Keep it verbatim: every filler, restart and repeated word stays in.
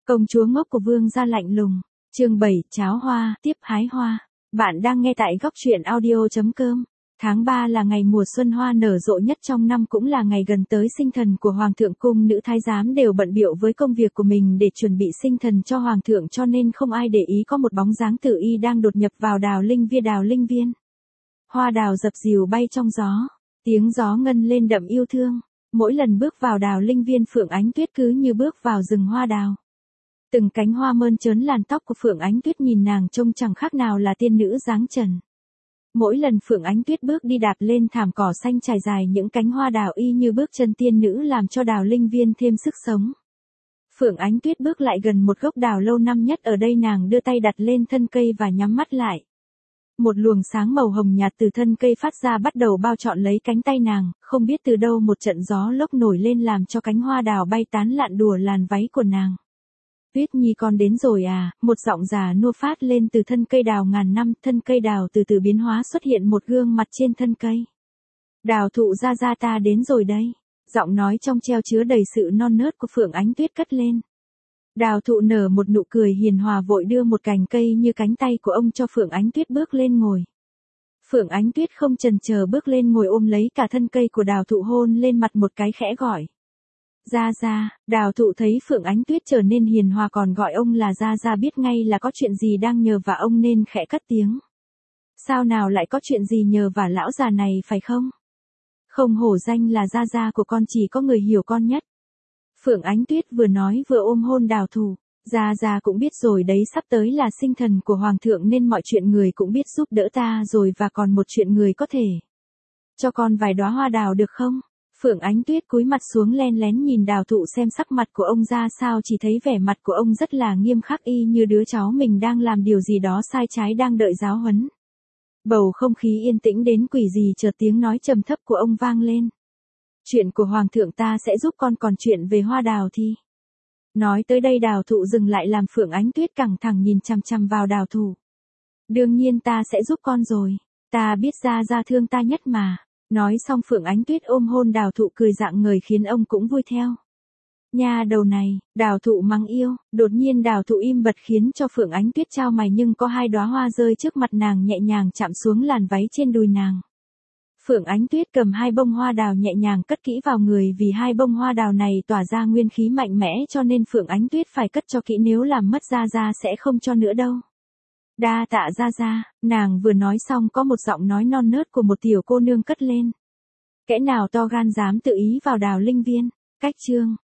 Công chúa ngốc của Vương gia lạnh lùng. Chương bảy, cháo hoa, tiếp hái hoa. Bạn đang nghe tại góc truyện audio chấm com. Tháng ba là ngày mùa xuân hoa nở rộ nhất trong năm, cũng là ngày gần tới sinh thần của Hoàng thượng, cung nữ thái giám đều bận bịu với công việc của mình để chuẩn bị sinh thần cho Hoàng thượng, cho nên không ai để ý có một bóng dáng tử y đang đột nhập vào đào linh viên. Đào linh viên. Hoa đào dập dìu bay trong gió. Tiếng gió ngân lên đậm yêu thương. Mỗi lần bước vào đào linh viên, Phượng Ánh Tuyết cứ như bước vào rừng hoa đào. Từng cánh hoa mơn trớn làn tóc của Phượng Ánh Tuyết, nhìn nàng trông chẳng khác nào là tiên nữ dáng trần. Mỗi lần Phượng Ánh Tuyết bước đi đạp lên thảm cỏ xanh trải dài những cánh hoa đào y như bước chân tiên nữ, làm cho đào linh viên thêm sức sống. Phượng Ánh Tuyết bước lại gần một gốc đào lâu năm nhất ở đây, nàng đưa tay đặt lên thân cây và nhắm mắt lại. Một luồng sáng màu hồng nhạt từ thân cây phát ra, bắt đầu bao trọn lấy cánh tay nàng, không biết từ đâu một trận gió lốc nổi lên làm cho cánh hoa đào bay tán lạn đùa làn váy của nàng. Tuyết Nhi con đến rồi à, một giọng già nua phát lên từ thân cây đào ngàn năm. Thân cây đào từ từ biến hóa, xuất hiện một gương mặt trên thân cây. Đào thụ gia gia, ta đến rồi đây. Giọng nói trong treo chứa đầy sự non nớt của Phượng Ánh Tuyết cất lên. Đào thụ nở một nụ cười hiền hòa, vội đưa một cành cây như cánh tay của ông cho Phượng Ánh Tuyết bước lên ngồi. Phượng Ánh Tuyết không chần chờ bước lên ngồi, ôm lấy cả thân cây của đào thụ, hôn lên mặt một cái, khẽ gọi. Gia Gia. Đào thụ thấy Phượng Ánh Tuyết trở nên hiền hòa, còn gọi ông là Gia Gia, biết ngay là có chuyện gì đang nhờ vả ông nên khẽ cất tiếng. Sao nào lại có chuyện gì nhờ vả lão già này phải không? Không hổ danh là Gia Gia của con, chỉ có người hiểu con nhất. Phượng Ánh Tuyết vừa nói vừa ôm hôn đào thụ. Gia Gia cũng biết rồi đấy, sắp tới là sinh thần của Hoàng thượng nên mọi chuyện người cũng biết giúp đỡ ta rồi, và còn một chuyện người có thể cho con vài đóa hoa đào được không? Phượng Ánh Tuyết cúi mặt xuống len lén nhìn đào thụ xem sắc mặt của ông ra sao, chỉ thấy vẻ mặt của ông rất là nghiêm khắc, y như đứa cháu mình đang làm điều gì đó sai trái, đang đợi giáo huấn. Bầu không khí yên tĩnh đến quỷ gì, chợt tiếng nói trầm thấp của ông vang lên. Chuyện của Hoàng thượng ta sẽ giúp con, còn chuyện về hoa đào thì... Nói tới đây đào thụ dừng lại, làm Phượng Ánh Tuyết căng thẳng nhìn chằm chằm vào đào thụ. Đương nhiên ta sẽ giúp con rồi, ta biết Gia Gia thương ta nhất mà. Nói xong Phượng Ánh Tuyết ôm hôn đào thụ, cười rạng ngời khiến ông cũng vui theo. Nha đầu này, đào thụ mắng yêu. Đột nhiên đào thụ im bặt khiến cho Phượng Ánh Tuyết chao mày, nhưng có hai đóa hoa rơi trước mặt nàng, nhẹ nhàng chạm xuống làn váy trên đùi nàng. Phượng Ánh Tuyết cầm hai bông hoa đào nhẹ nhàng cất kỹ vào người, vì hai bông hoa đào này tỏa ra nguyên khí mạnh mẽ, cho nên Phượng Ánh Tuyết phải cất cho kỹ, nếu làm mất Gia Gia sẽ không cho nữa đâu. Đa tạ Gia Gia. Nàng vừa nói xong, có một giọng nói non nớt của một tiểu cô nương cất lên. Kẻ nào to gan dám tự ý vào đào linh viên? Cách chương.